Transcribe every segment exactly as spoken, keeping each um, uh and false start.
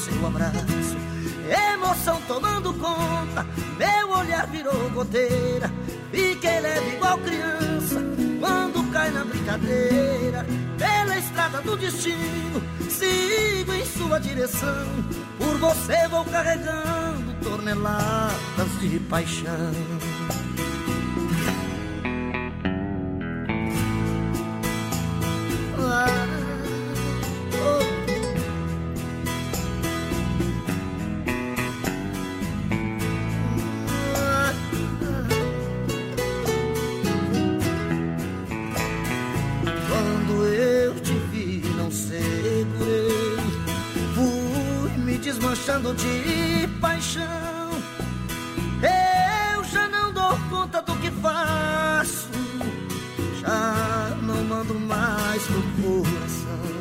seu abraço. Emoção tomando conta, meu olhar virou goteira. Fiquei leve igual criança quando cai na brincadeira. Pela estrada do destino, sigo em sua direção. Por você vou carregando toneladas de paixão. Ah, oh. Quando eu te vi, não segurei, fui me desmanchando de paixão. Eu já não dou conta do que faço, já não mando mais no coração.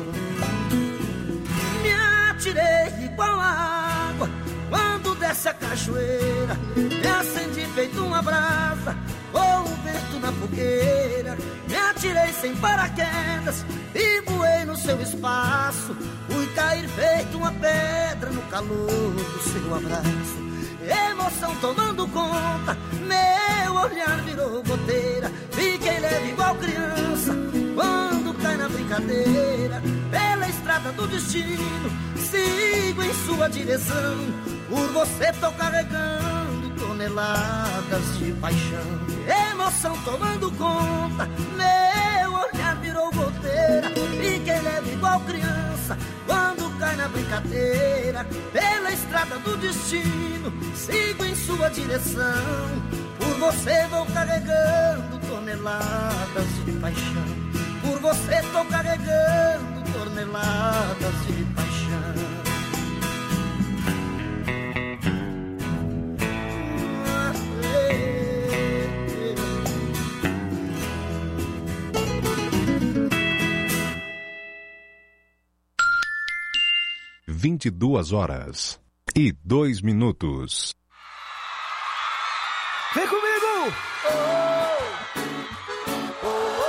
Me atirei igual a água quando desce a cachoeira. Me acendi feito uma brasa ou um vento na fogueira. Me atirei sem paraquedas e voei no seu espaço. Fui cair feito uma pedra no calor do seu abraço. Emoção tomando conta, meu olhar virou goteira. Fiquei leve igual criança quando cai na brincadeira. Pela estrada do destino, sigo em sua direção. Por você tô carregando toneladas de paixão. Emoção tomando conta, meu olhar virou goteira. Fiquei leve igual criança quando cai na brincadeira. Pela estrada do destino, sigo em sua direção. Por você vou carregando toneladas de paixão. Por você tô carregando toneladas de paixão. Vinte e duas horas e dois minutos. Vem comigo! Oh, oh,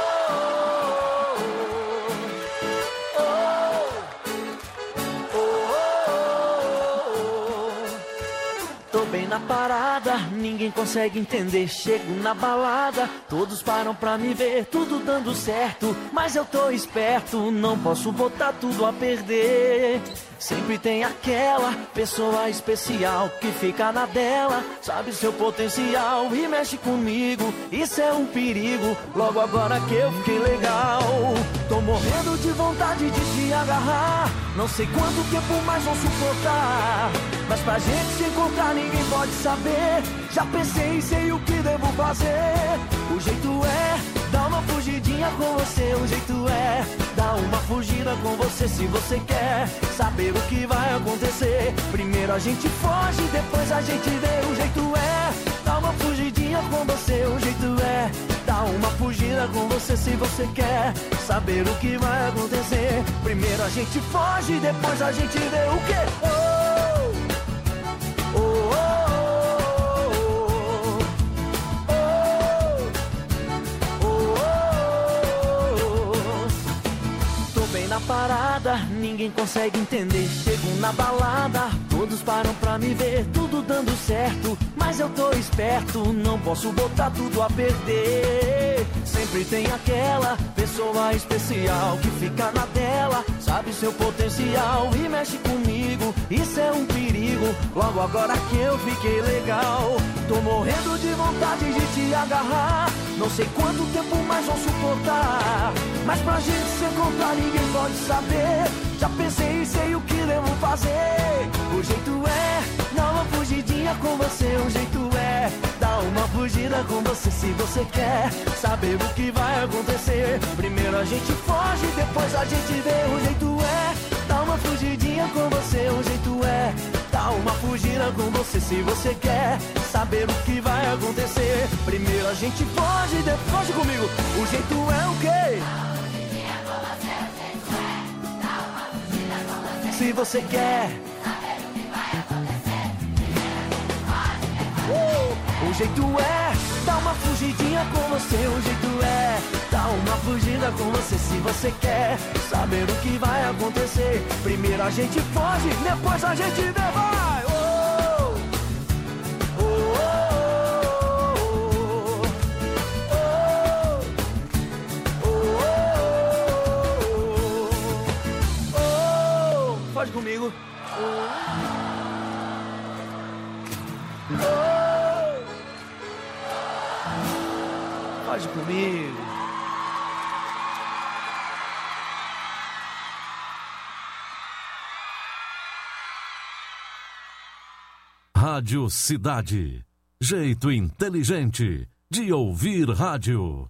oh, oh, oh. Tô bem na parada, ninguém consegue entender. Chego na balada, todos param pra me ver. Tudo dando certo, mas eu tô esperto. Não posso botar tudo a perder. Sempre tem aquela pessoa especial que fica na dela, sabe seu potencial e mexe comigo. Isso é um perigo, logo agora que eu fiquei legal. Tô morrendo de vontade de te agarrar. Não sei quanto tempo mais vão suportar, mas pra gente se encontrar ninguém pode saber. Já pensei e sei o que devo fazer. O jeito é dar uma fugidinha com você. O jeito é dar uma fugida com você. Se você quer saber o que vai acontecer, primeiro a gente foge, depois a gente vê. O jeito é dar uma fugidinha com você. O jeito é dar uma fugida com você. Se você quer saber o que vai acontecer, primeiro a gente foge, depois a gente vê. O quê? Oh, oh, oh, oh. Na parada, ninguém consegue entender. Chego na balada, todos param pra me ver. Tudo dando certo, mas eu tô esperto. Não posso botar tudo a perder. Sempre tem aquela pessoa especial que fica na dela, sabe seu potencial e mexe comigo. Isso é um perigo, logo agora que eu fiquei legal. Tô morrendo de vontade de te agarrar. Não sei quanto tempo mais vão suportar, mas pra gente se encontrar ninguém pode saber. Já pensei e sei o que devo fazer. O jeito é dar uma fugidinha com você. O jeito é dar uma fugida com você. Se você quer saber o que vai acontecer, primeiro a gente foge, depois a gente vê. O jeito é dar uma fugidinha com você. O jeito é dar uma fugida com você. Se você quer saber o que vai acontecer, primeiro a gente foge, depois foge comigo. O jeito é o quê? Se você quer saber o que vai acontecer, uh! O jeito é dar uma fugidinha com você. O jeito é dar uma fugida com você. Se você quer saber o que vai acontecer, primeiro a gente foge, depois a gente vai. Oh, oh, oh, oh, oh, oh. Foge comigo. Oh. Pode comigo. Rádio Cidade. Jeito inteligente de ouvir rádio.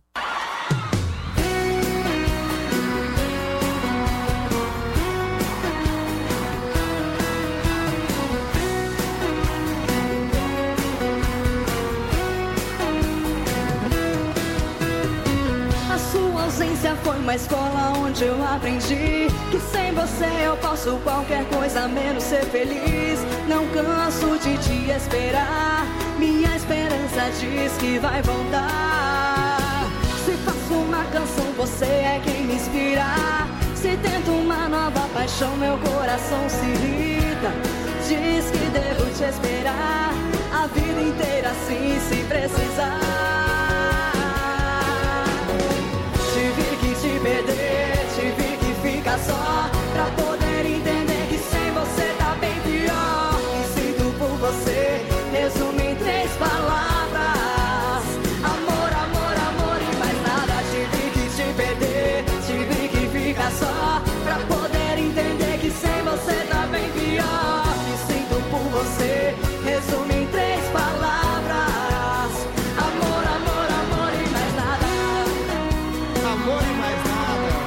Foi uma escola onde eu aprendi que sem você eu posso qualquer coisa menos ser feliz. Não canso de te esperar, minha esperança diz que vai voltar. Se faço uma canção, você é quem me inspira. Se tento uma nova paixão, meu coração se irrita. Diz que devo te esperar a vida inteira, assim, se precisar. Tive que te perder, tive que ficar só pra poder entender que sem você tá bem pior. E sinto por você, resumo em três palavras: amor, amor, amor e mais nada. Tive que te perder, tive que ficar só pra poder entender que sem você tá bem pior. E sinto por você, resumo em três palavras: amor, amor, amor e mais nada. Amor e mais nada.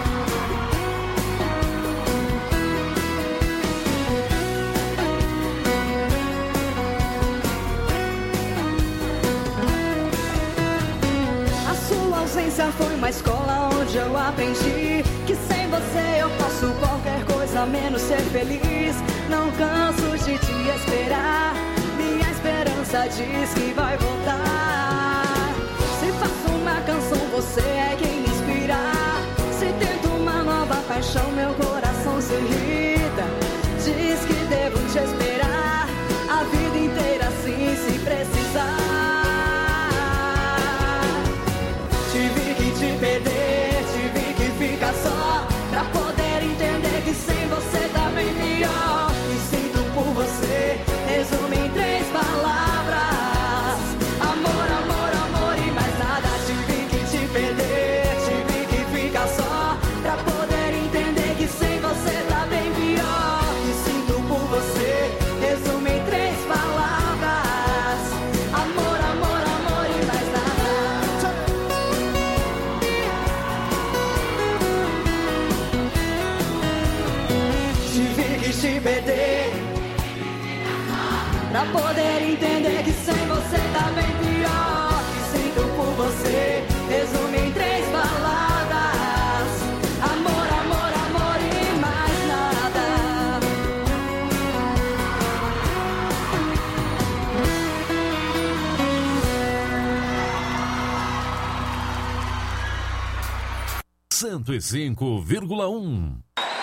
A sua ausência foi uma escola onde eu aprendi que sem você eu posso qualquer coisa menos ser feliz. Não canso de te esperar, minha esperança diz que vai voltar. Se faço uma canção, você é quem me inspira. Se tento uma nova paixão, meu coração se irrita. Diz que devo te esperar a vida inteira, assim, se precisar. Tive que te perder, tive que ficar só pra poder entender que sem você tá bem pior. E sinto por você, resumo em três palavras: amor, amor, amor e mais nada. Tive que te perder, tive que ficar só pra poder entender que sem você tá bem pior. E sinto por você, resumo em três palavras: amor, amor, amor e mais nada. Tive que te perder pra poder entender que sem você tá bem pior. E sinto por você, resumo em três palavras: amor, amor, amor e mais nada. cento e cinco vírgula um.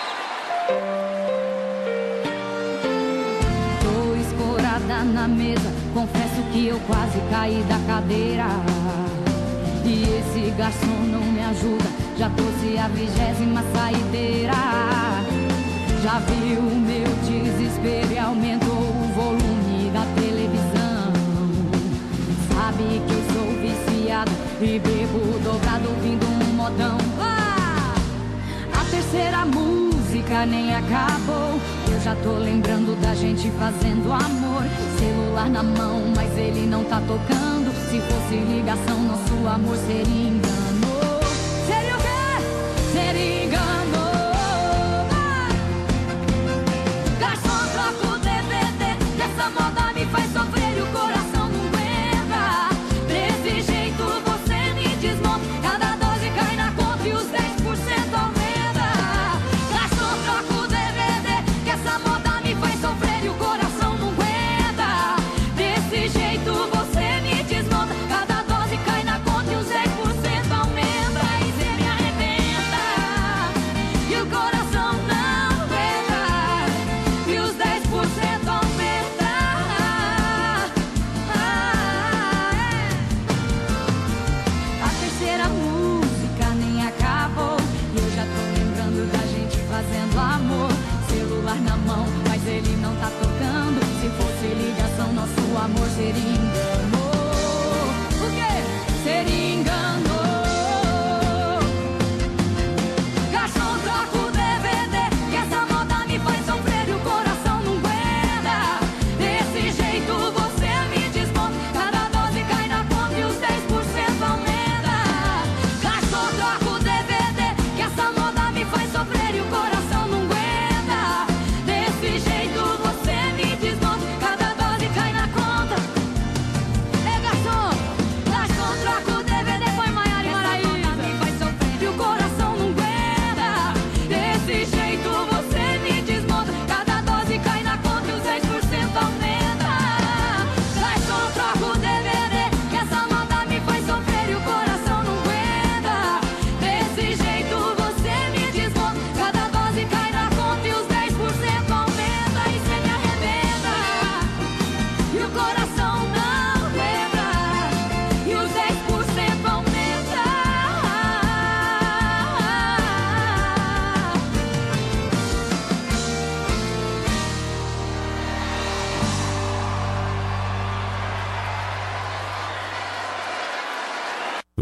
Tô escorada na mesa, confesso que eu quase caí da cadeira. E esse garçom não me ajuda, já trouxe a vigésima saideira. Já viu o meu desespero e aumentou o volume da televisão. Sabe que eu sou viciado e bebo dobrado ouvindo um modão. Ah! A terceira música nem acabou, eu já tô lembrando da gente fazendo amor. Celular na mão, mas ele não tá tocando. Se fosse ligação, nosso amor seria engano. Seria o quê? Seria engano. Ah! Garçom, troca o D V D, que essa moda me faz sofrer e o coração não aguenta. Desse jeito você me desmonta, cada doze cai na conta e os dez por cento aumenta. Garçom, troca o D V D, que essa moda me faz sofrer e o coração não aguenta. Desse jeito você me desmonta.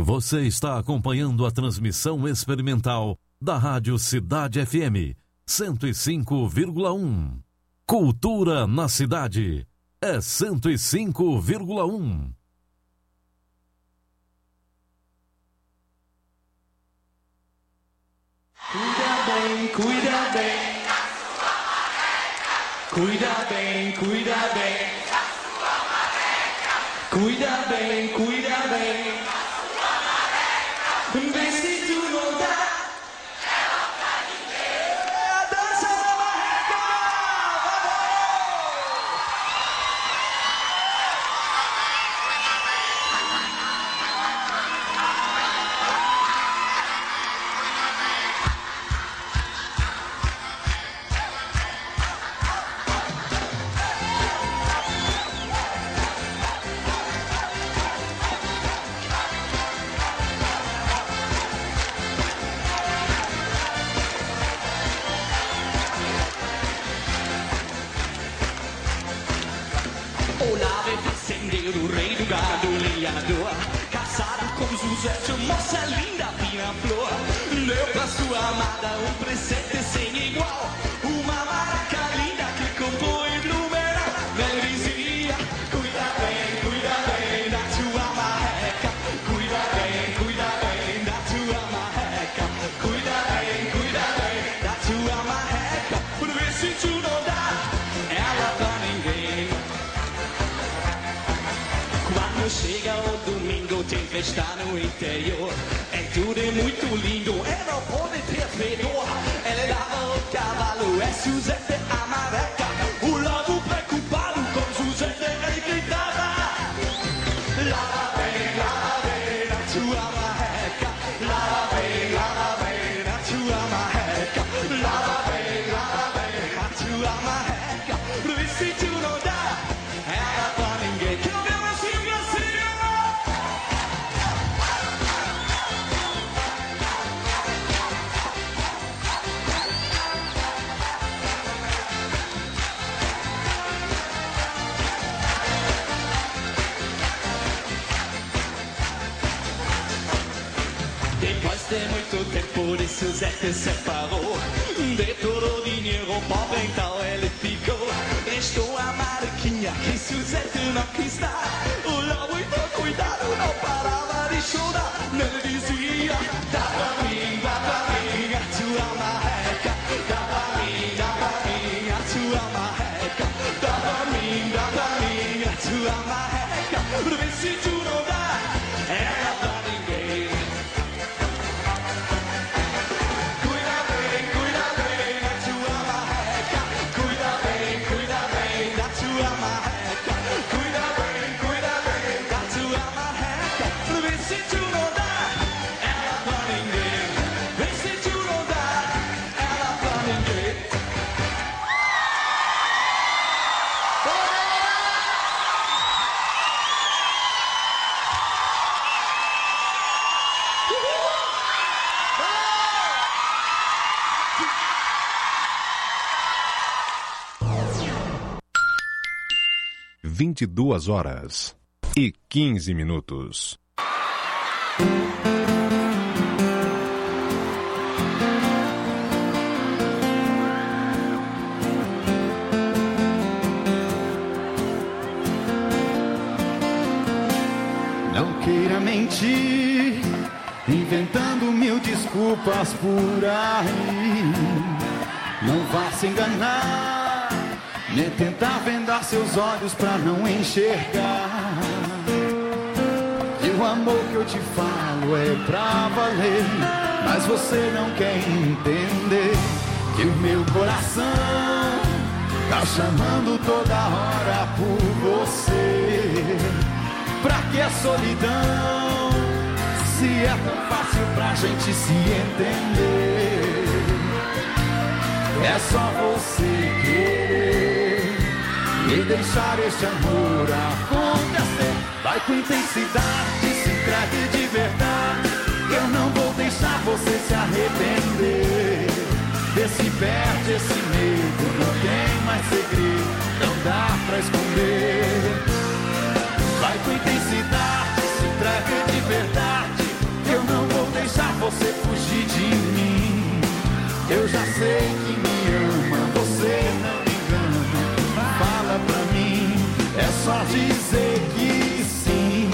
Você está acompanhando a transmissão experimental da Rádio Cidade F M cento e cinco vírgula um. Cultura na cidade é cento e cinco vírgula um. Cuida bem, cuida bem. Cuida bem, cuida bem. Cuida bem, cuida bem. Vê se tu não dá ela pra ninguém. É a dança da marreca. O rei do gado, lenhador, casado com José, moça linda, fina flor. Deu pra sua amada um presente sem igual, uma maraca linda que comprou em Blumenau. Ele dizia, cuida bem, cuida bem da tua marreca. Cuida bem, cuida bem da tua marreca. Cuida bem, cuida bem da tua marreca. Por ver se tu não dá ela pra ninguém. Chega o domingo, tem festa no interior. É tudo é muito lindo, é não pode ter fedor. Ele lava o cavalo, é Suzete a marreca. O lobo preocupado com Suzete, ele gritava: lava bem, lava bem na tua marreca. Lava bem, lava bem na tua marreca. Lava bem, lava bem na tua marreca. Por isso se tu não dá ela pra ninguém. Depois de muito tempo de Suzete separou. De todo o dinheiro pobre então ele ficou. Restou a mariquinha que Suzete não quis dar. O lobo então cuidado, não parava de chorar. Ele dizia: dá pra mim, dá pra mim a tua marreca. Dá pra mim, dá pra mim a tua marreca. Dá pra mim, dá pra mim a tua marreca. Pra ver se tu não dá ela pra ninguém. vinte e duas horas e quinze minutos. Não queira mentir, inventando mil desculpas por aí. Não vá se enganar, nem tentar vendar seus olhos pra não enxergar. E o amor que eu te falo é pra valer, mas você não quer entender que o meu coração tá chamando toda hora por você. Pra que a solidão, se é tão fácil pra gente se entender? É só você querer e deixar este amor acontecer. Vai com intensidade, se entregue de verdade. Eu não vou deixar você se arrepender. Vê se perde esse medo, não tem mais segredo, não dá pra esconder. Vai com intensidade, se entregue de verdade. você fugir de mim. Eu já sei que me ama, você não me engana. Fala pra mim, é só dizer que sim.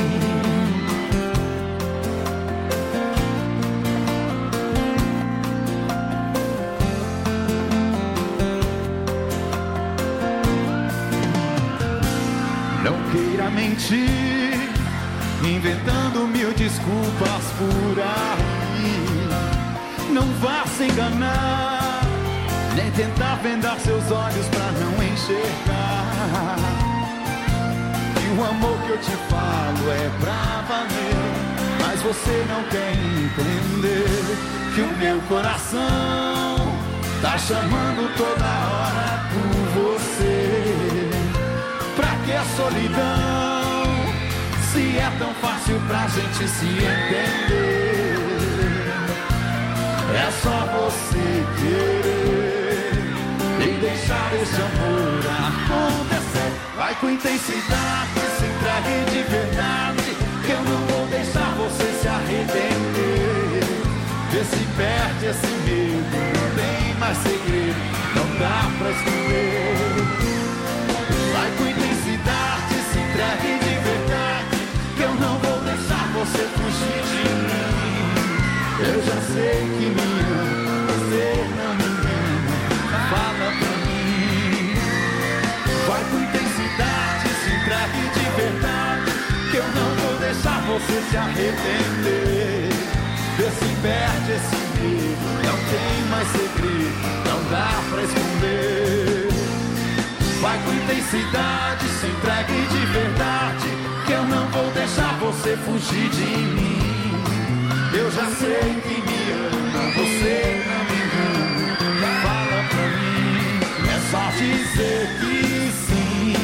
Não queira mentir, inventando mil desculpas por aí. Não vá se enganar, nem tentar vendar seus olhos pra não enxergar. E o amor que eu te falo é pra valer, mas você não quer entender que o meu coração tá chamando toda hora por você. Pra que a solidão, se é tão fácil pra gente se entender? É só você querer e deixar esse amor acontecer. Vai com intensidade, se entregue de verdade, que eu não vou deixar você se arrepender. Vê se perde esse medo, não tem mais segredo, não dá pra esconder. Vai com intensidade, se entregue de verdade, que eu não vou deixar você fugir de mim. Eu já sei que me ama, você não me engana. Fala pra mim. Vai com intensidade, se entregue de verdade, que eu não vou deixar você se arrepender. Vê se perde esse medo, não tem mais segredo, não dá pra esconder. Vai com intensidade, se entregue de verdade, que eu não vou deixar você fugir de mim. Eu já sei que me ama, você não me engana. Fala pra mim, é só dizer que sim.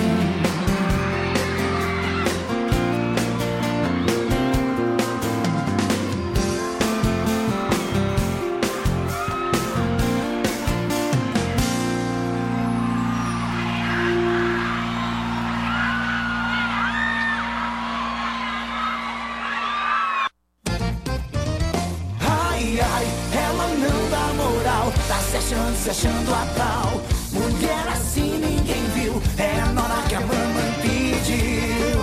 Tá se achando, se achando a tal. Mulher assim ninguém viu, é a nora que a mamãe pediu.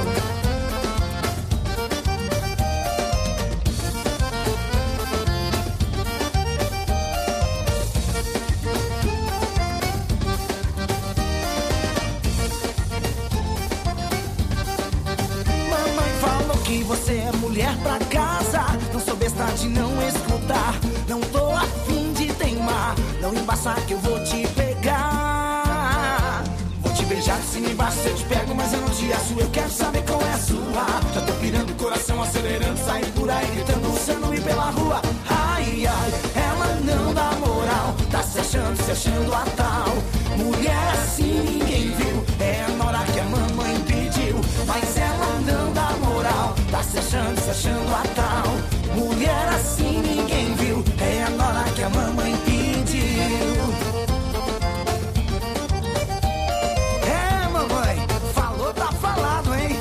Mamãe falou que você é mulher pra casa, não sou besta de não escutar. Não tô afim de teimar, não embaça que eu vou te pegar. Vou te beijar de cima e embaixo, eu te pego, mas eu não te aço. Eu quero saber qual é a sua. Já tô pirando o coração, acelerando, saindo por aí, gritando, Luciano e pela rua. Ai, ai, ela não dá moral, tá se achando, se achando a tal. Mulher assim ninguém viu, é a nora que a mamãe pediu. Mas ela não dá moral, tá se achando, se achando a tal. Mulher assim ninguém viu, é a nora que a mamãe pediu. É, mamãe, falou, tá falado, hein?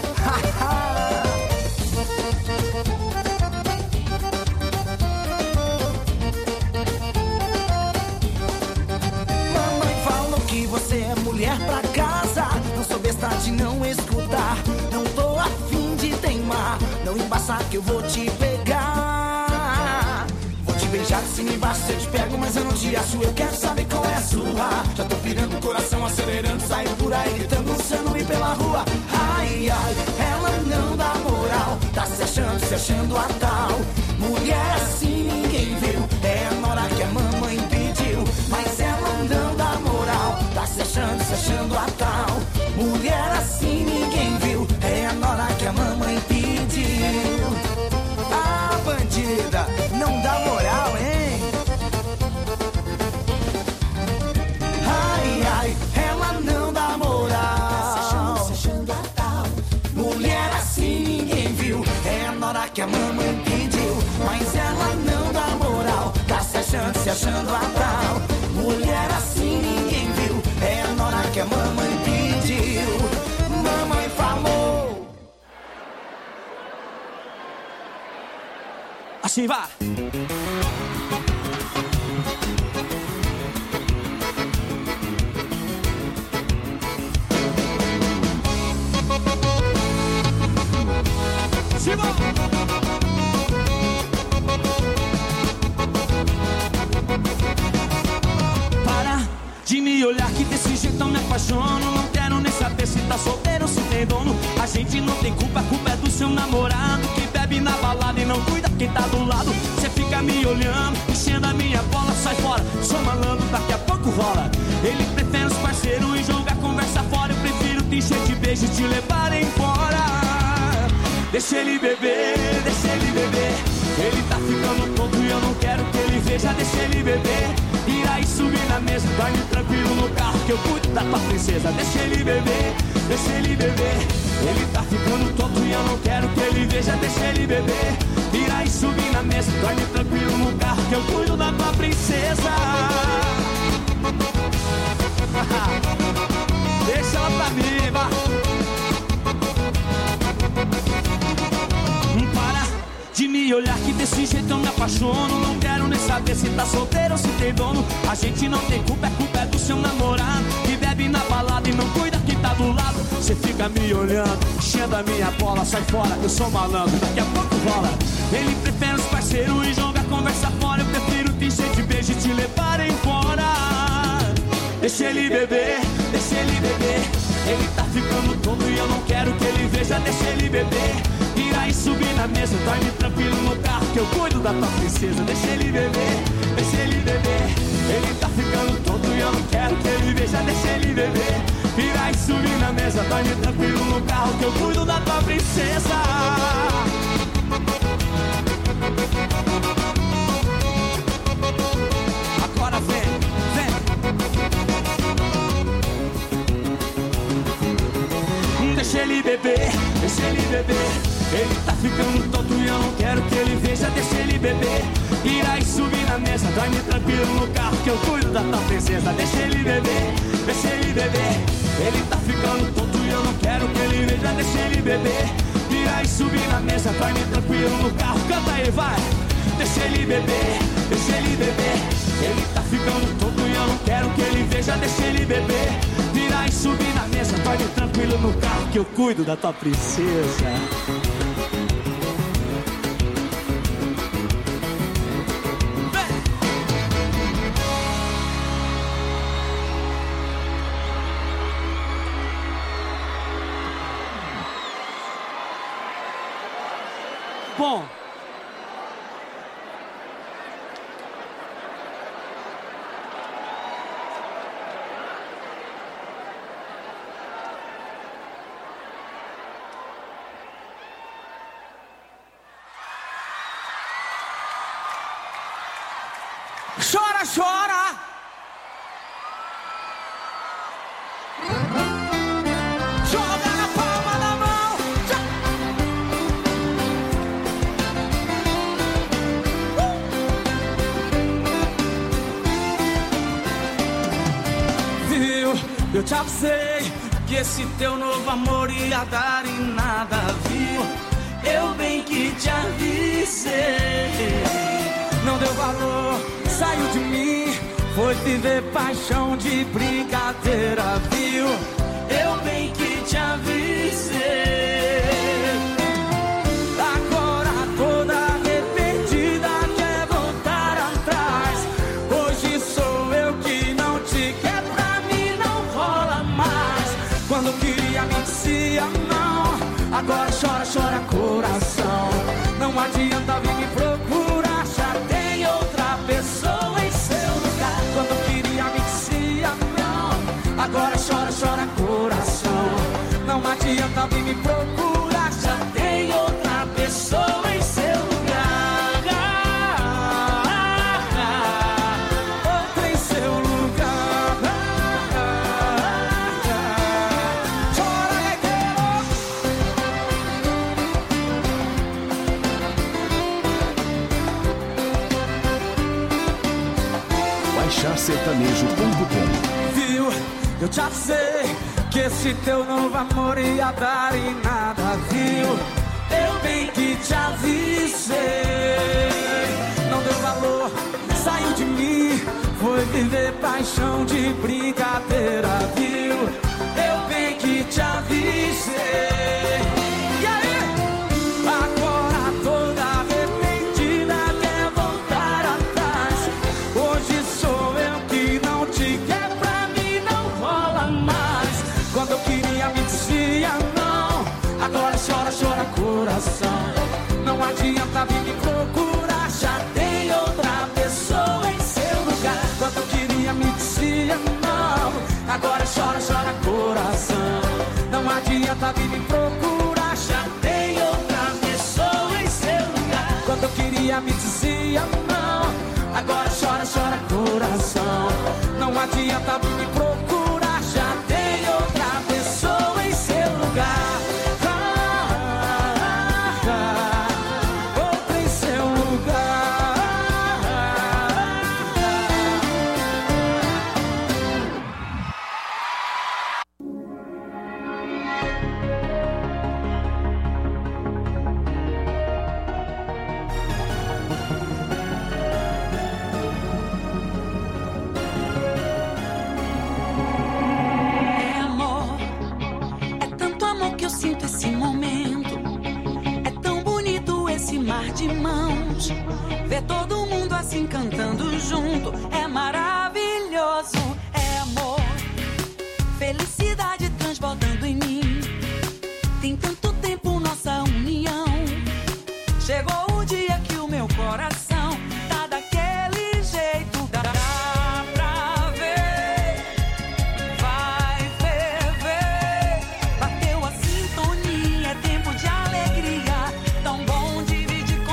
Mamãe falou que você é mulher pra casa, não sou besta de não escutar. Não tô afim de teimar, não embaça que eu vou te pegar. Vou te beijar de cima e embaixo, eu te pego, mas eu não te acho. Eu quero saber qual é a sua. Já tô pirando o coração, acelerando, saindo por aí, gritando, Luciano e pela rua. Ai, ai, ela não dá moral, tá se achando, se achando a tal. Mulher assim ninguém viu, é a nora que a mamãe pediu. Mas ela não dá moral, tá se achando, se achando a tal. Mulher assim ninguém viu, é a nora que a mamãe pediu. Ah, bandida, não dá moral, hein? Ai, ai, ela não dá moral, se achando, se achando a tal. Mulher assim ninguém viu, é a nora que a mamãe pediu. Mas ela não dá moral, tá se achando, se achando a tal. Mulher assim ninguém viu, é a nora que a mamãe pediu. Mamãe falou. Assim vai. Simão. Para de me olhar que desse jeito eu me apaixono. Não quero nem saber se tá solteiro ou se tem dono. A gente não tem culpa, a culpa é do seu namorado, que bebe na balada e não cuida quem tá do lado. Cê fica me olhando, enchendo a minha bola, sai fora. Sou malandro, daqui a pouco rola. Ele prefere os parceiros e joga a conversa fora. Eu prefiro te encher de beijo e te levar embora. Deixa ele beber, deixa ele beber. Ele tá ficando tonto e eu não quero que ele veja. Deixa ele beber, ir aí subir na mesa. Dorme tranquilo no carro que eu cuido da tua princesa. Deixa ele beber, deixa ele beber. Ele tá ficando tonto e eu não quero que ele veja. Deixa ele beber, ir aí subir na mesa. Dorme tranquilo no carro que eu cuido da tua princesa. Deixa ela pra mim, vai. Para de me olhar que desse jeito eu me apaixono. Não quero nem saber se tá solteiro ou se tem dono. A gente não tem culpa, é culpa é do seu namorado, que bebe na balada e não cuida quem tá do lado. Cê fica me olhando, enchendo a minha bola, sai fora, eu sou malandro, daqui a pouco rola. Ele prefere os parceiros e joga a conversa fora. Eu prefiro te encher de beijo e te levar embora. Deixa ele beber, deixa ele beber. Ele tá ficando tonto e eu não quero que ele veja. Deixa ele beber, ir aí subir na mesa. Dorme tranquilo no carro que eu cuido da tua princesa. Deixa ele beber, deixa ele beber. Ele tá ficando tonto e eu não quero que ele veja. Deixa ele beber, ir aí subir na mesa. Dorme tranquilo no carro que eu cuido da tua princesa. Agora vem, vem. Deixa ele beber, deixa ele beber. Ele tá ficando tonto e eu não quero que ele veja. Deixa ele beber, ir aí subir na mesa. Dorme tranquilo no carro que eu cuido da tua princesa. Deixa ele beber, deixa ele beber. Ele tá ficando tonto e eu não quero que ele veja. Deixa ele beber, ir aí subir na mesa. Dorme tranquilo no carro, canta aí, vai. Deixa ele beber, deixa ele beber. Ele tá ficando tonto e eu não quero que ele veja. Deixa ele beber, virar e subir na mesa. Dorme tranquilo no carro que eu cuido da tua princesa. Bom, chora, chora. Joga na palma da mão. Uh! Viu? Eu te avisei que esse teu novo amor ia dar em nada, viu? Eu bem que te avisei. Não deu valor, saiu de mim, foi viver paixão de brincadeira, viu? Eu bem que te avisei. Agora toda arrependida quer voltar atrás. Hoje sou eu que não te quer, pra mim não rola mais. Quando queria me dizia não, agora chora, chora coração. Não adianta vir me procurar, já tem outra pessoa em seu lugar. Quando queria me dizia não, agora chora, chora coração. Não adianta vir me procurar, já tem outra pessoa em seu lugar. Outra em seu lugar. Chora, negueiro. baixar sertanejo ponto com. Viu? Eu te avisei que esse teu novo amor ia dar em nada, viu? eu bem que te avisei. Não deu valor, saiu de mim, foi viver paixão de brincadeira, viu? Eu bem que te avisei. E aí? Agora toda arrependida quer voltar atrás. Hoje sou eu que não te quer, pra mim não rola mais. Quando eu queria me dizia não, agora chora, chora coração. Não adianta vir me procurar, já tem outra pessoa em seu lugar. Quando eu queria me dizia não, agora chora, chora coração. Não adianta vir me procurar, já tem outra pessoa em seu lugar. Quando eu queria me dizia não, agora chora, chora coração. Não adianta vir me procurar, já tem outra pessoa em seu lugar. De mãos, ver todo mundo assim cantando junto é maravilhoso, é amor, felicidade transbordando em mim. Tem tanto tempo nossa união, chegou o dia que o meu coração tá daquele jeito. Dá pra ver, vai ferver, bateu a sintonia, é tempo de alegria, tão bom de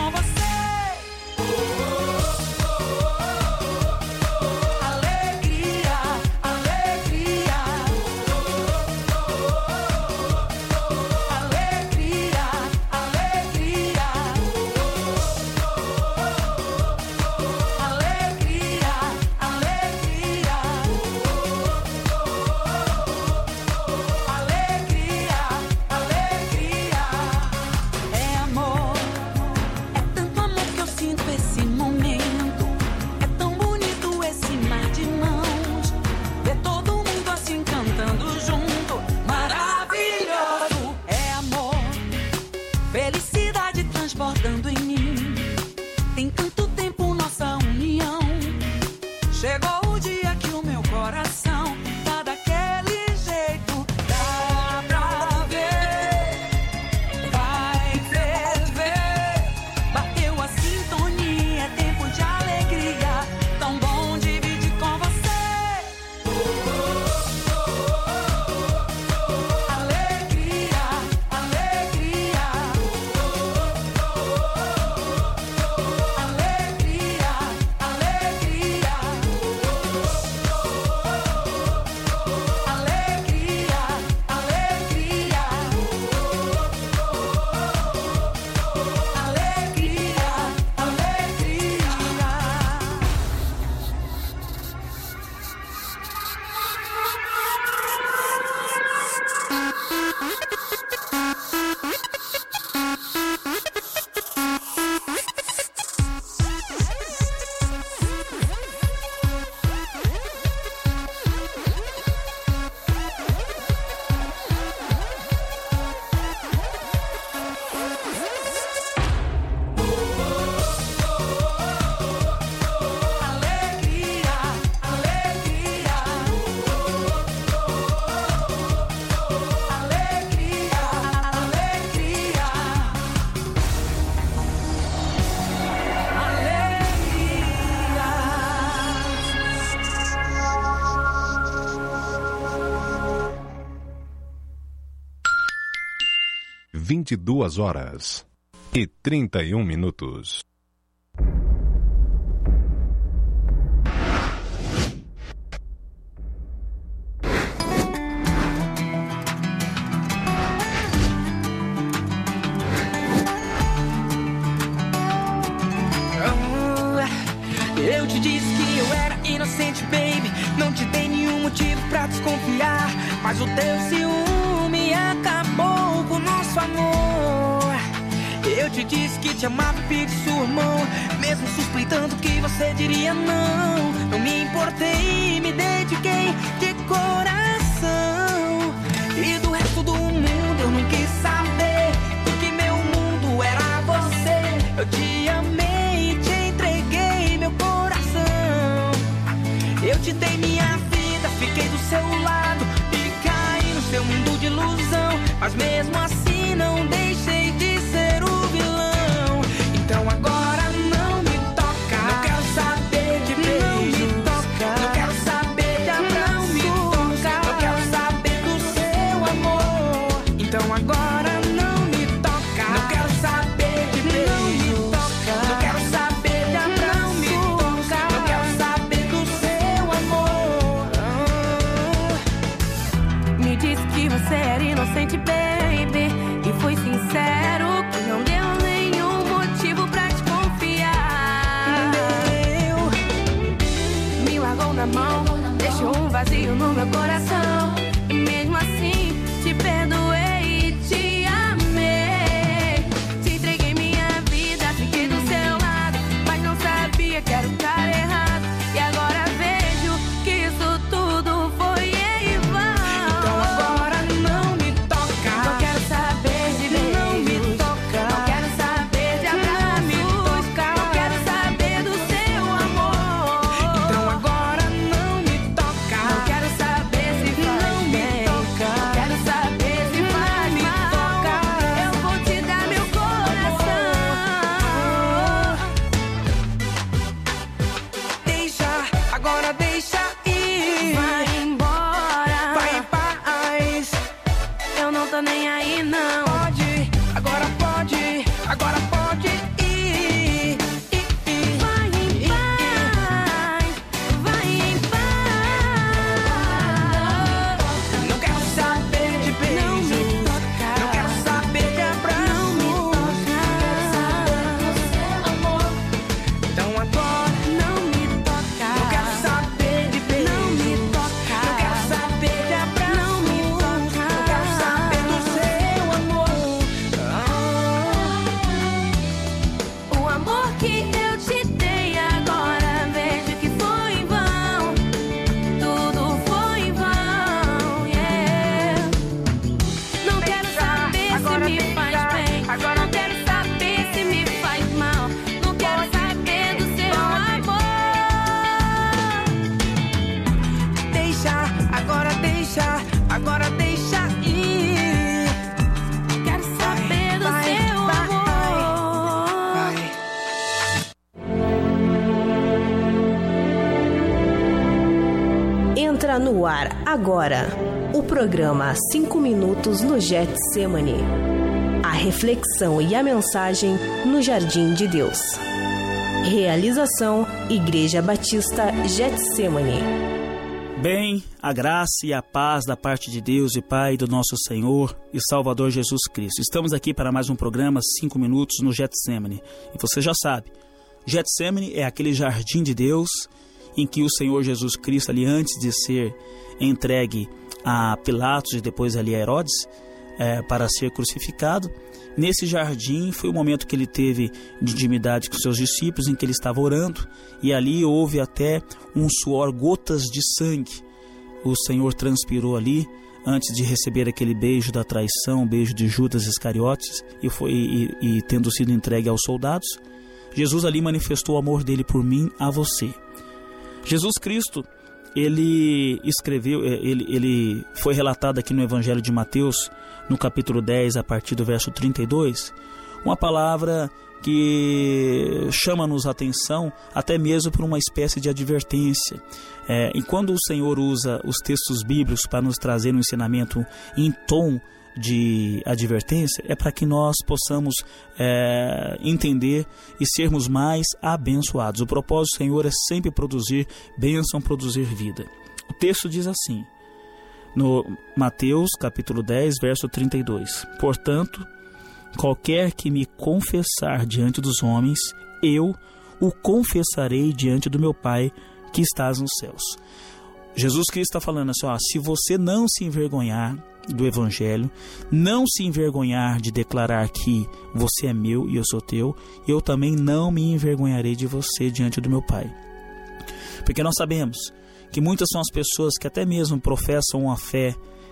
transbordando em mim. Tem tanto tempo nossa união, chegou o dia que o meu coração tá daquele jeito. Dá pra ver, vai ferver, bateu a sintonia, é tempo de alegria, tão bom dividir com você. Alegria, alegria, alegria, alegria, alegria, alegria, alegria, alegria. vinte e duas horas e trinta e um minutos. Eu te disse que eu era inocente, baby. Não te dei nenhum motivo pra desconfiar, mas o teu ciúme acabou com o nosso amor. te disse que te amava, pedi sua mão, mesmo suspeitando que você diria não. Não me importei, me dediquei de coração. E do resto do mundo eu não quis saber, porque meu mundo era você. Eu te amei e te entreguei meu coração. Eu te dei minha vida, fiquei do seu lado e caí no seu mundo de ilusão. Mas mesmo assim não deixei de ser o vilão. Então agora não me toca, não quero saber de beijo, não me toca, não quero saber de abraço, não me toca, não quero saber do seu amor. Então agora não me toca, não quero saber de beijo, não me toca, não quero saber de abraço, não me toca, não quero saber do seu amor. Oh. Me disse que você era inocente, baby, e foi sincero que não deu nenhum motivo pra te confiar. Deu. Me largou na mão, deixou um vazio no meu coração. E mesmo assim te perdoei e te amei. Te entreguei minha vida, fiquei do seu lado, mas não sabia que era o cara errado. E agora vejo que isso tudo foi em vão. Então agora não me toca, não quero saber de beijo, não me toca, não quero saber de abraço, não me toca, não quero saber do seu amor. Então agora não me toca, não quero saber se faz não me bem, toca, não quero saber se faz me mal. toca. Eu vou te dar meu coração. Deixa, agora deixa ir, Vai embora, vai em paz. eu não tô nem aí não. Pode, agora pode, agora pode ir, ir, ir. Vai em paz, vai em paz. Não quero saber de beijo, Não me toca, não quero saber de abraço, não me toca. Então agora Não me toca, não quero saber de beijo, não me toca, não quero saber de abraço, não me toca, não quero saber do seu amor. Ah. o amor que eu te dei agora vejo que foi em vão, tudo foi em vão, yeah. Não quero saber Agora se me deixa, faz bem, agora não quero saber se me faz mal, não quero saber do seu amor. Deixa, agora deixa, agora deixa ir. Quero saber do vai, seu vai, amor. Vai. Entra no ar agora o programa cinco minutos no Getsemane. A reflexão e a mensagem no Jardim de Deus. Realização Igreja Batista Getsemane. Bem, a graça e a paz da parte de Deus e Pai do nosso Senhor e Salvador Jesus Cristo. Estamos aqui para mais um programa cinco minutos no Getsemane. E você já sabe, Getsemane é aquele jardim de Deus em que o Senhor Jesus Cristo, ali antes de ser entregue a Pilatos e depois ali a Herodes, é, para ser crucificado, nesse jardim foi o momento que ele teve de intimidade com seus discípulos, em que ele estava orando, e ali houve até um suor, gotas de sangue. O Senhor transpirou ali antes de receber aquele beijo da traição, o beijo de Judas Iscariotes, e, foi, e, e tendo sido entregue aos soldados, Jesus ali manifestou o amor dele por mim, a você. Jesus Cristo, ele escreveu, ele, ele foi relatado aqui no Evangelho de Mateus, no capítulo dez, a partir do verso trinta e dois, uma palavra que chama-nos a atenção até mesmo por uma espécie de advertência. É, e quando o Senhor usa os textos bíblicos para nos trazer um ensinamento em tom de advertência, é para que nós possamos é, entender e sermos mais abençoados. O propósito do Senhor é sempre produzir bênção, produzir vida. O texto diz assim, no Mateus capítulo dez, verso trinta e dois: portanto, qualquer que me confessar diante dos homens, eu o confessarei diante do meu Pai que estás nos céus. Jesus Cristo está falando assim, ó, se você não se envergonhar do Evangelho, não se envergonhar de declarar que você é meu e eu sou teu, eu também não me envergonharei de você diante do meu Pai. Porque nós sabemos que muitas são as pessoas que até mesmo professam uma fé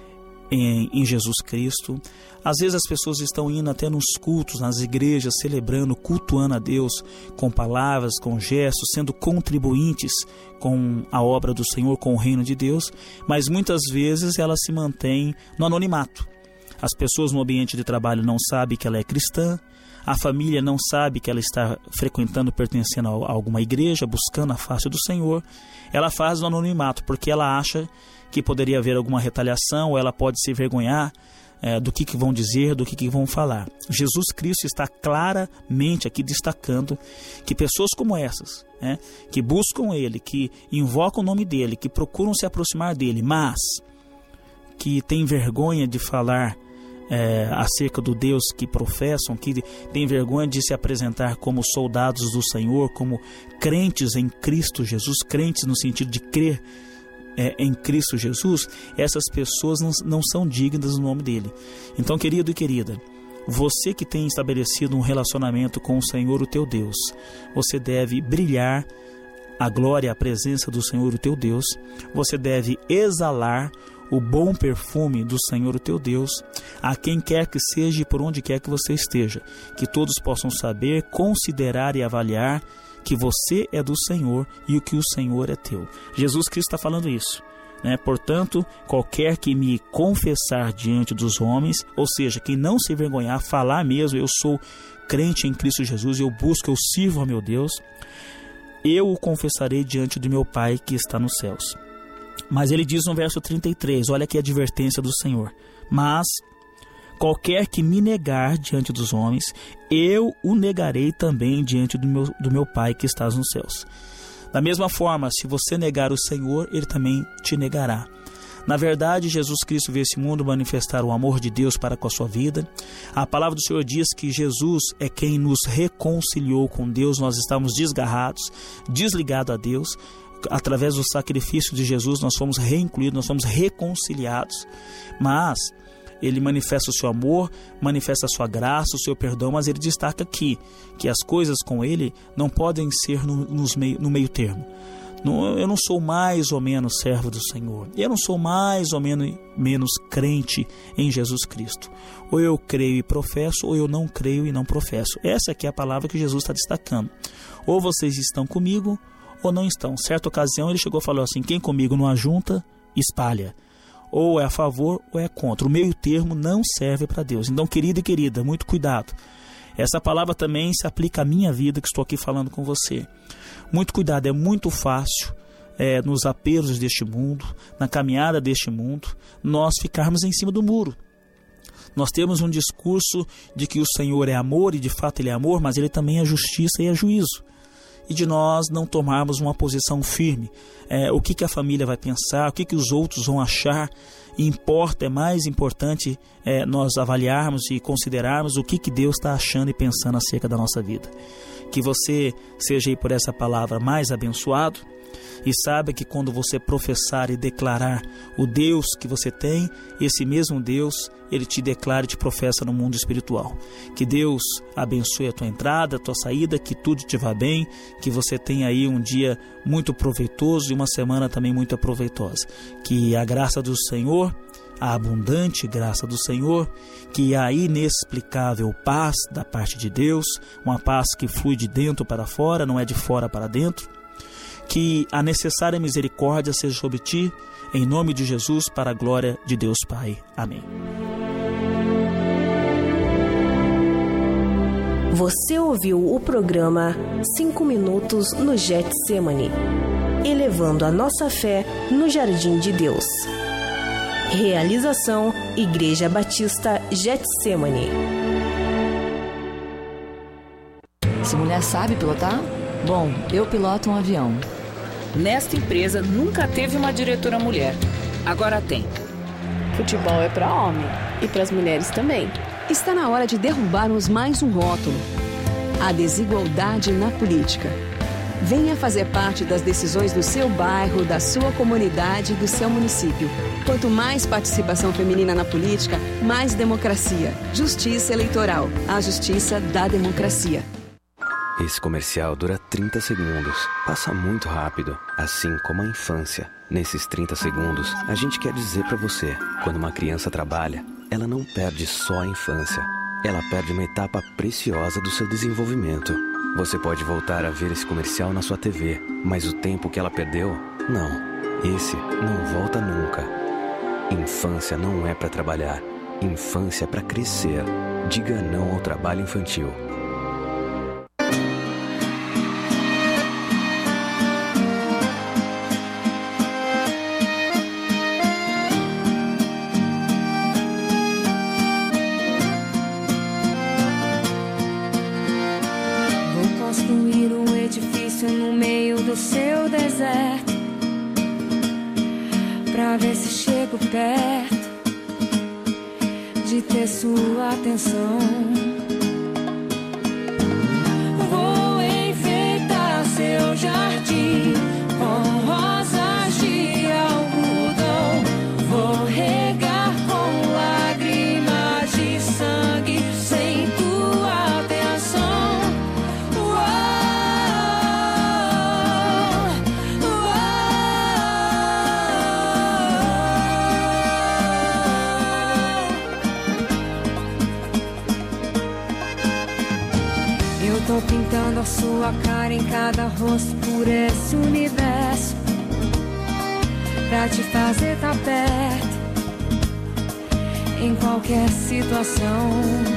Em, em Jesus Cristo. Às vezes as pessoas estão indo até nos cultos, nas igrejas, celebrando, cultuando a Deus com palavras, com gestos, sendo contribuintes com a obra do Senhor, com o reino de Deus, mas muitas vezes ela se mantém no anonimato. As pessoas no ambiente de trabalho não sabem que ela é cristã, a família não sabe que ela está frequentando, pertencendo a alguma igreja, buscando a face do Senhor. Ela faz no anonimato porque ela acha que poderia haver alguma retaliação, ou ela pode se envergonhar é, do que, que vão dizer, do que, que vão falar. Jesus Cristo está claramente aqui destacando que pessoas como essas, né, que buscam Ele, que invocam o nome dEle, que procuram se aproximar dEle, mas que têm vergonha de falar é, acerca do Deus que professam, que têm vergonha de se apresentar como soldados do Senhor, como crentes em Cristo Jesus, crentes no sentido de crer É, em Cristo Jesus, essas pessoas não, não são dignas do nome dele. Então, querido e querida, você que tem estabelecido um relacionamento com o Senhor, o teu Deus, você deve brilhar a glória, a presença do Senhor, o teu Deus. Você deve exalar o bom perfume do Senhor, o teu Deus, a quem quer que seja e por onde quer que você esteja, que todos possam saber, considerar e avaliar que você é do Senhor e o que o Senhor é teu. Jesus Cristo está falando isso, né? Portanto, qualquer que me confessar diante dos homens, ou seja, quem não se envergonhar, falar mesmo, eu sou crente em Cristo Jesus, eu busco, eu sirvo a meu Deus, eu o confessarei diante do meu Pai que está nos céus. Mas ele diz no verso trinta e três, olha aqui a advertência do Senhor: mas qualquer que me negar diante dos homens, eu o negarei também diante do meu, do meu Pai que estás nos céus. Da mesma forma, se você negar o Senhor, Ele também te negará. Na verdade, Jesus Cristo veio a esse mundo manifestar o amor de Deus para com a sua vida. A palavra do Senhor diz que Jesus é quem nos reconciliou com Deus. Nós estávamos desgarrados, desligados a Deus. Através do sacrifício de Jesus, nós fomos reincluídos, nós fomos reconciliados. Mas Ele manifesta o seu amor, manifesta a sua graça, o seu perdão, mas Ele destaca aqui que as coisas com Ele não podem ser no, nos meio, no meio termo. Não, eu não sou mais ou menos servo do Senhor, eu não sou mais ou menos, menos crente em Jesus Cristo. Ou eu creio e professo, ou eu não creio e não professo. Essa aqui é a palavra que Jesus está destacando. Ou vocês estão comigo, ou não estão. Certa ocasião Ele chegou e falou assim: quem comigo não ajunta, espalha. Ou é a favor ou é contra. O meio termo não serve para Deus. Então, querido e querida, muito cuidado. Essa palavra também se aplica à minha vida, que estou aqui falando com você. Muito cuidado, é muito fácil é, nos apelos deste mundo, na caminhada deste mundo, nós ficarmos em cima do muro. Nós temos um discurso de que o Senhor é amor, e de fato Ele é amor, mas Ele também é justiça e é juízo. E de nós não tomarmos uma posição firme. É, o que, que a família vai pensar, o que, que os outros vão achar. Importa, é mais importante é, nós avaliarmos e considerarmos o que, que Deus está achando e pensando acerca da nossa vida. Que você seja aí por essa palavra mais abençoado, e saiba que quando você professar e declarar o Deus que você tem, esse mesmo Deus, Ele te declara e te professa no mundo espiritual. Que Deus abençoe a tua entrada, a tua saída, que tudo te vá bem, que você tenha aí um dia muito proveitoso e uma semana também muito proveitosa. Que a graça do Senhor, a abundante graça do Senhor, que a inexplicável paz da parte de Deus, uma paz que flui de dentro para fora, não é de fora para dentro, que a necessária misericórdia seja sobre ti, em nome de Jesus, para a glória de Deus Pai. Amém. Você ouviu o programa cinco minutos no Getsemane, elevando a nossa fé no jardim de Deus. Realização Igreja Batista Getsemane. Essa mulher sabe pilotar? Bom, eu piloto um avião. Nesta empresa nunca teve uma diretora mulher. Agora tem. Futebol é para homem e para as mulheres também. Está na hora de derrubarmos mais um rótulo: a desigualdade na política. Venha fazer parte das decisões do seu bairro, da sua comunidade e do seu município. Quanto mais participação feminina na política, mais democracia. Justiça Eleitoral. A justiça da democracia. Esse comercial dura trinta segundos. Passa muito rápido, assim como a infância. Nesses trinta segundos, a gente quer dizer pra você, quando uma criança trabalha, ela não perde só a infância. Ela perde uma etapa preciosa do seu desenvolvimento. Você pode voltar a ver esse comercial na sua T V, mas o tempo que ela perdeu, não. Esse não volta nunca. Infância não é pra trabalhar. Infância é pra crescer. Diga não ao trabalho infantil. Seu deserto, pra ver se chego perto de ter sua atenção. Vou enfeitar seu jardim com rosas de algodão. Vou regar com lágrimas de sangue sem tua atenção. Tô pintando a sua cara em cada rosto por esse universo, pra te fazer tá perto em qualquer situação.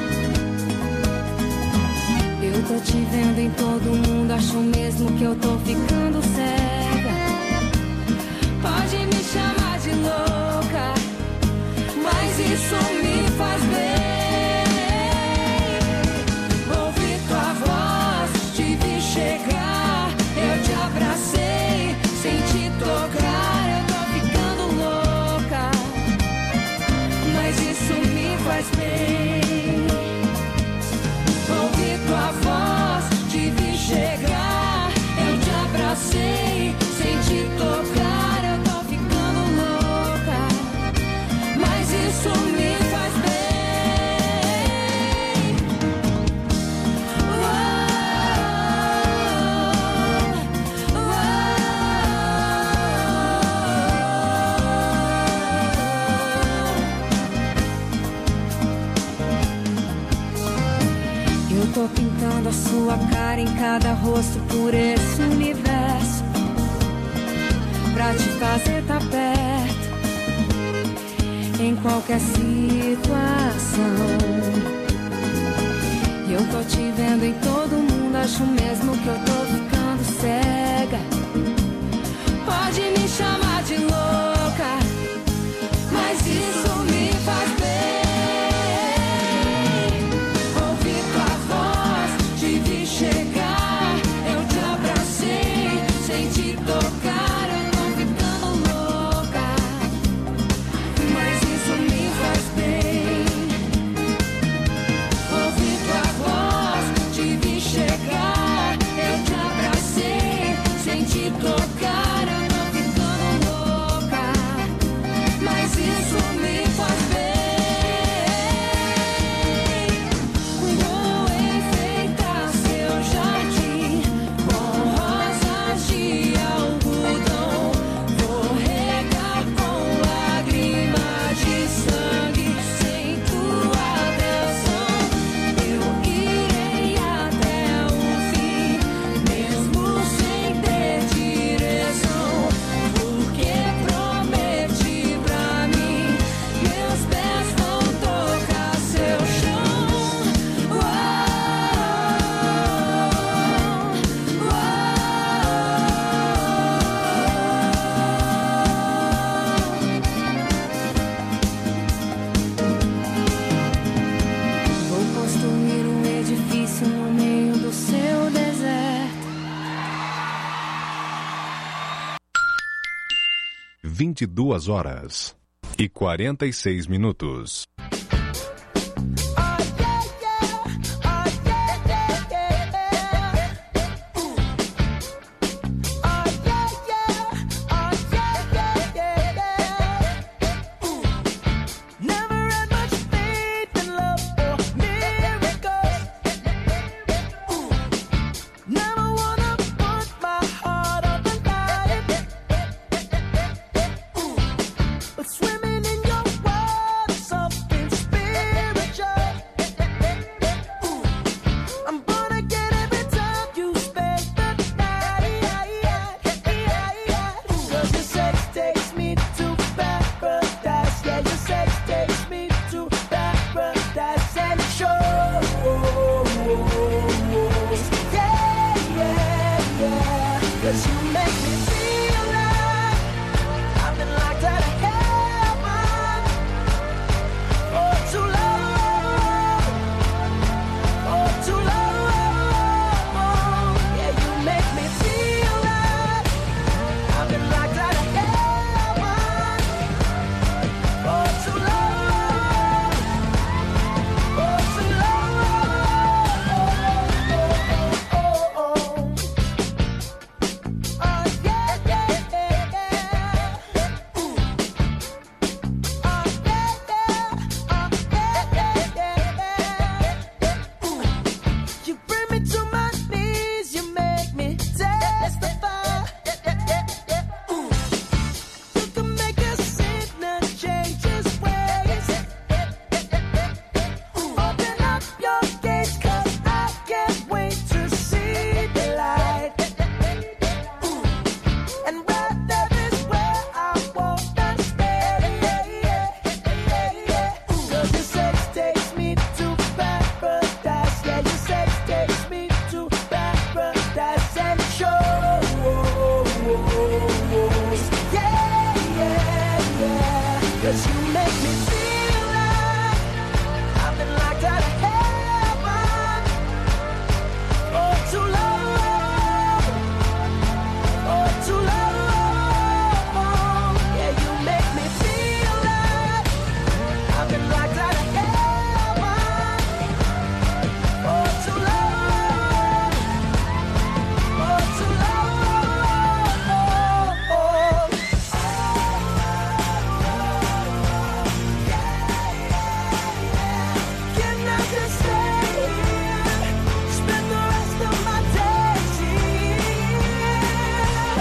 Eu tô te vendo em todo mundo, acho mesmo que eu tô ficando cega. Pode me chamar de louca, mas isso me faz bem. Chegar, eu te abracei, sem te tocar, eu tô ficando louca, mas isso me faz bem. Ouvi tua voz, te vi chegar, eu te abracei, sem te tocar, eu tô ficando louca, mas isso me faz bem. Tô pintando a sua cara em cada rosto por esse universo, pra te fazer tá perto em qualquer situação. E eu tô te vendo em todo mundo, acho mesmo que eu tô ficando cega. Pode me chamar de louca, mas isso me faz bem. Chegar, eu te abracei, sem te tocar, eu tô ficando louca, mas isso me faz bem. Ouvi tua voz, te vi chegar, eu te abracei, sem te tocar, eu tô ficando louca, mas isso me faz bem. vinte e duas horas e quarenta e seis minutos. 'cause you make me feel like I've been locked out of heaven for too long, for too long. Yeah, you make me feel like I've been locked out of heaven for too long, for too long. Oh, oh, oh, oh. Oh, yeah, yeah, yeah, yeah. Ooh. Oh, yeah, yeah. Oh, yeah, yeah, yeah, yeah. Ooh. You bring me to my knees, you make me testify. Ooh. You can make a sinner change his ways. Ooh. Open up your gates, 'cause I can't wait to see the light. Ooh. And right there is where I wanna stay. Ooh. 'Cause your sex takes me to paradise. Yeah, your sex takes me to paradise and shows. Yeah, yeah, yeah. 'Cause you make me feel like I've been locked out of heaven for too long, for too long. Yeah, you make me feel like I've been locked out of heaven for too long, for too long. Can I just stay here, spend the rest of my days here?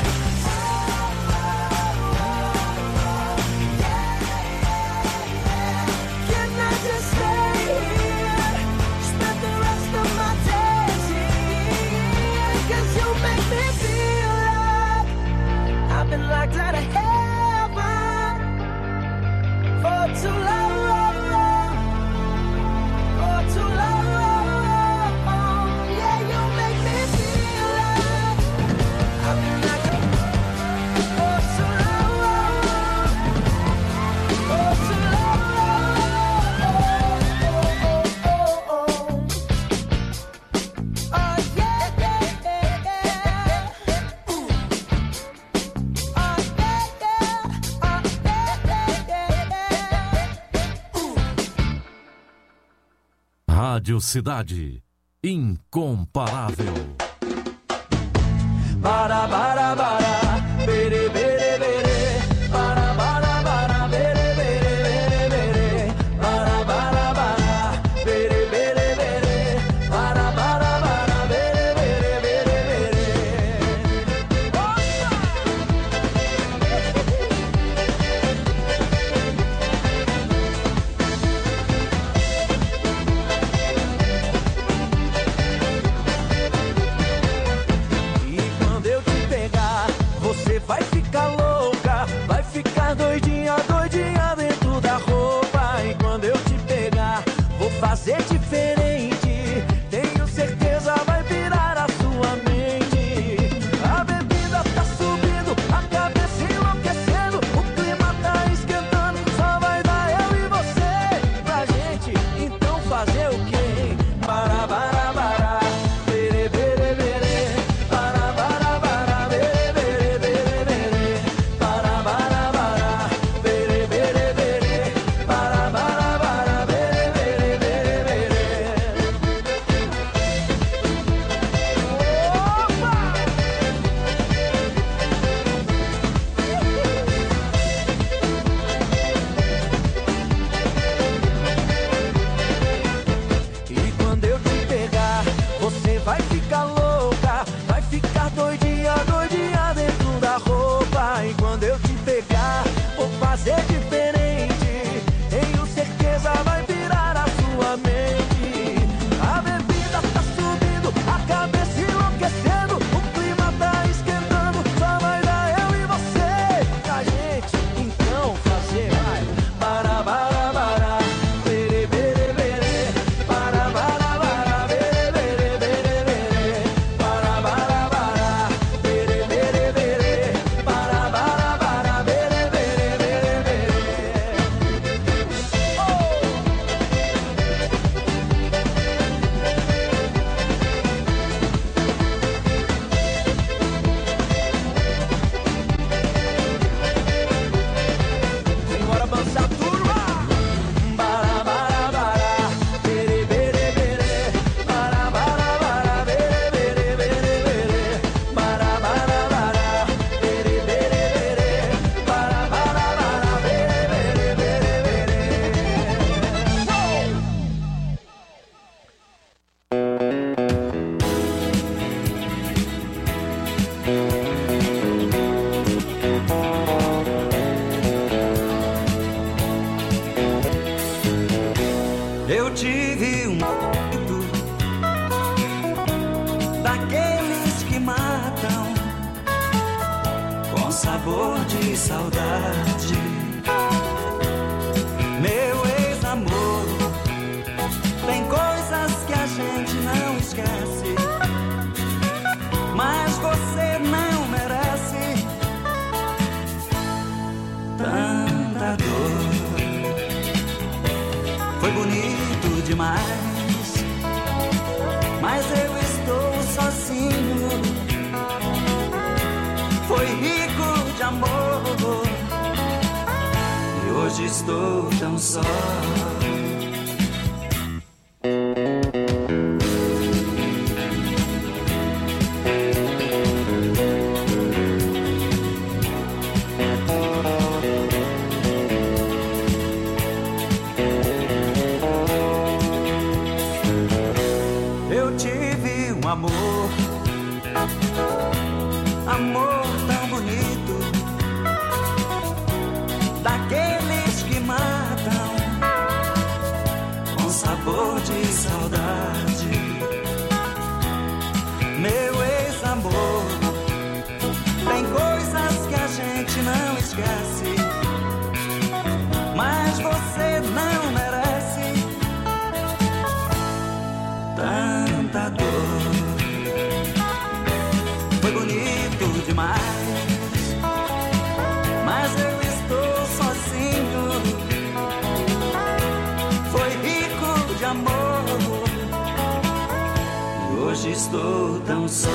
Can I just stay here, spend the rest of my days here? 'Cause you make me feel like I've been locked out of heaven for too long, for too long. Yeah, you make me feel like I've been locked out for too long, for too long. Oh, oh, oh. Oh, yeah, yeah, yeah, yeah. Ooh. Oh, yeah, yeah. Oh, yeah, yeah, yeah, yeah. Ooh. Rádio Cidade. Incomparável. Bara, bara, bara, bere, bere, bere. Bara, bara, bara, bere, bere, bere, bere. Bara, bara, bara, bere, bere, bere. Bara, bara, bara, bere, bere, bere, bere. E quando eu te pegar, você vai ficar louca, vai ficar doidinha, doidinha dentro da roupa. E quando eu te pegar, vou fazer diferente, tenho certeza vai virar a sua mente. A bebida tá subindo, a cabeça enlouquecendo, o clima tá esquentando, só vai dar eu e você pra gente, então fazer o quê? Para, para, para, bere, bere, bere. Para, para, para, bere, bere, bere, bere. Para, para, para, bere, bere, bere. Para, para, para, bere, bere, bere, bere. Eu tive um daqueles que matam com sabor de saudade. Meu ex-amor, tem coisas que a gente não esquece, mas você não merece tanta dor. Foi bonito demais, mas eu estou sozinho. Foi rico de amor e hoje estou tão só. Amor, amor tão bonito, daqueles que matam com sabor de saudade. Meu ex-amor, tem coisas que a gente não esquece, mas você não merece tanta dor. Foi bonito demais, mas eu estou sozinho. Foi rico de amor e hoje estou tão só.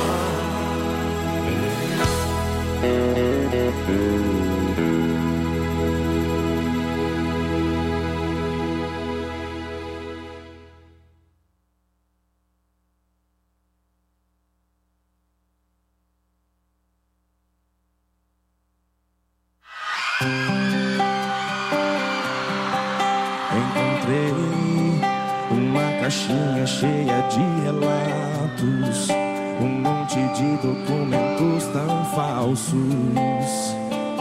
Encontrei uma caixinha cheia de relatos, um monte de documentos tão falsos.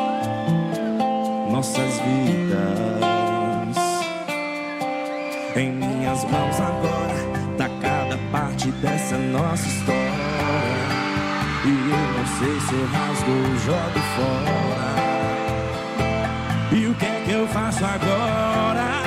Nossas vidas em minhas mãos agora, tá cada parte dessa nossa história. E eu não sei se eu rasgo ou jogo fora. E o que é que eu faço agora?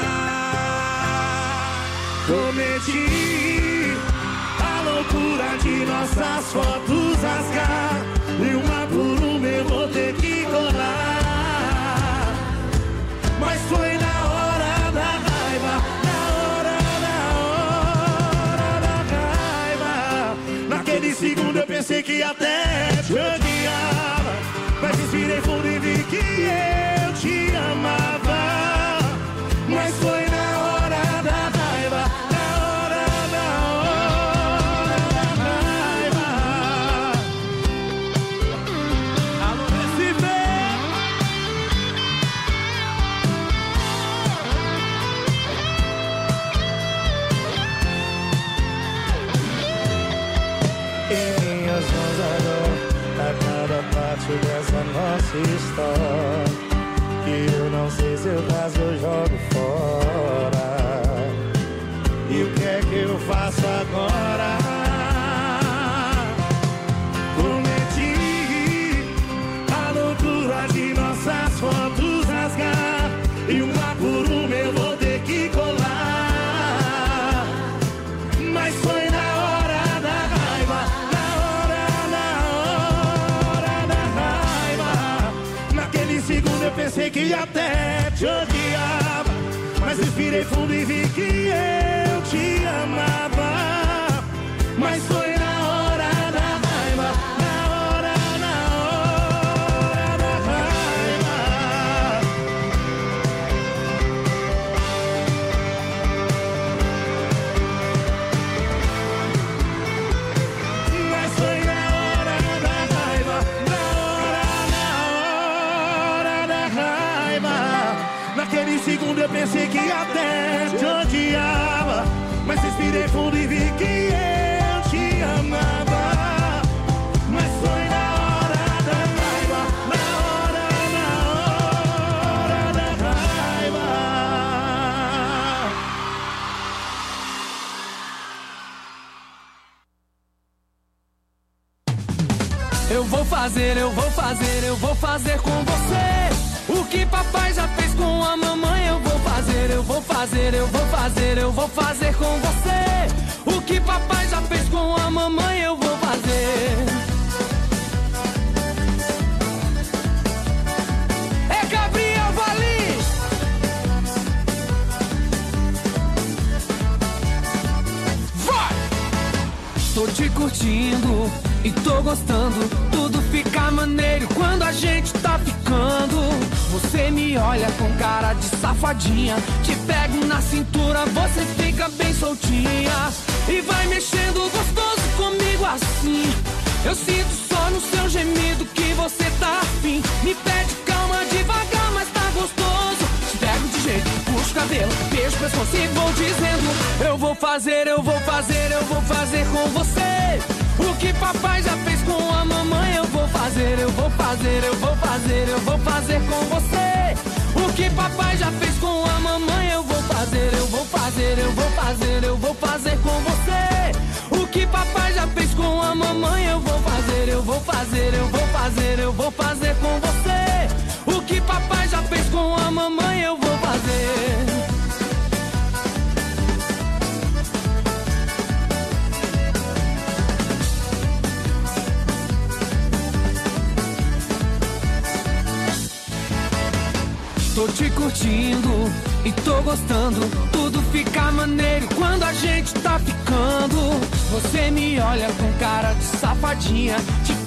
Cometi a loucura de nossas fotos rasgar, e uma por uma eu vou ter que colar. Mas foi na hora da raiva, na hora, na hora da raiva. Naquele segundo eu pensei que até te odiava, mas respirei fundo e vi que eu te amava. Mas foi na hora da raiva, na hora, na hora da raiva. Alô, Recife! Em minhas mãos agora, a cada parte dessa nossa história, que eu não sei se eu rasgo ou jogo fora. E o que é que eu faço agora? Cometi a loucura de nossas fotos rasgar, e uma por uma eu vou ter que colar. Mas foi na hora da raiva, na hora, na hora da raiva. Naquele segundo eu pensei que até te odiava, mas respirei fundo e vi que eu te amava. Mas foi na hora da raiva, na hora, na hora da raiva. Mas foi na hora da raiva, na hora, na hora da raiva. Naquele segundo eu pensei que até te odiava, mas respirei fundo e vi que eu te amava. Mas foi na hora da raiva, na hora, na hora da raiva. Eu vou fazer, eu vou fazer, eu vou fazer com você o que papai já fez com a mamãe. Eu vou fazer, eu vou fazer, eu vou fazer, eu vou fazer com você o que papai já fez com a mamãe. Eu vou fazer. É Gabriel Valim. Vai! Tô te curtindo e tô gostando, tudo fica maneiro quando a gente tá ficando. Você me olha com cara de safadinha, te pego na cintura, você fica bem soltinha e vai mexendo gostoso comigo assim. Eu sinto só no seu gemido que você tá afim. Me pede calma devagar, mas tá gostoso. Te pego de jeito, puxo o cabelo, beijo o pescoço e vou dizendo: eu vou fazer, eu vou fazer, eu vou fazer com você o que papai já fez com a mamãe. Eu vou fazer, eu vou fazer, eu vou fazer, eu vou fazer com você o que papai já fez com a mamãe. Eu vou fazer, eu vou fazer, eu vou fazer, eu vou fazer com você o que papai já fez com a mamãe. Eu vou fazer, eu vou fazer, eu vou fazer, eu vou fazer com você o que papai já fez com a mamãe. Eu vou fazer. Tô te curtindo e tô gostando, tudo fica maneiro quando a gente tá ficando. Você me olha com cara de safadinha, te